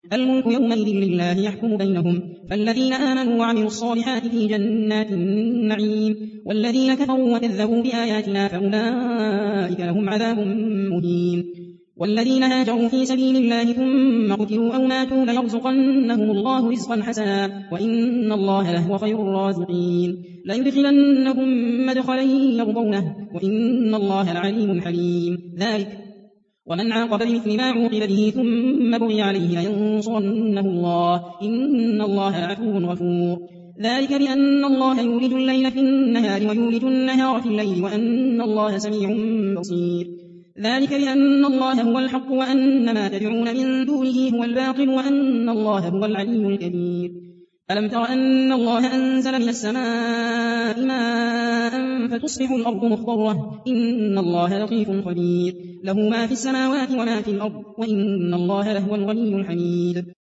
الملك يومئذ لله يحكم بينهم فالذين آمنوا وعملوا الصالحات في جنات النعيم والذين كفروا وكذبوا بآياتنا فأولئك لهم عذاب مهين والذين هاجروا في سبيل الله ثم قتلوا أو ماتوا ليرزقنهم الله رزقا حسنا وإن الله لهو خير الرازقين ليدخلنهم مدخلا يرضونه وإن الله لعليم حليم ذلك ومن عاقب بمثل ما عوقب به ثم بغي عليه لينصرنه الله إن الله لعفو غفور ذلك بأن الله يولج الليل في النهار ويولج النهار في الليل وأن الله سميع بصير ذلك بأن الله هو الحق وأن ما تدعون من دونه هو الباطل وأن الله هو العلي الكبير ألم تر أن الله أنزل من السماء ماء فتصبح الأرض مخضرة إن الله لطيف خبير له ما في السماوات وما في الأرض وإن الله لهو الغني الحميد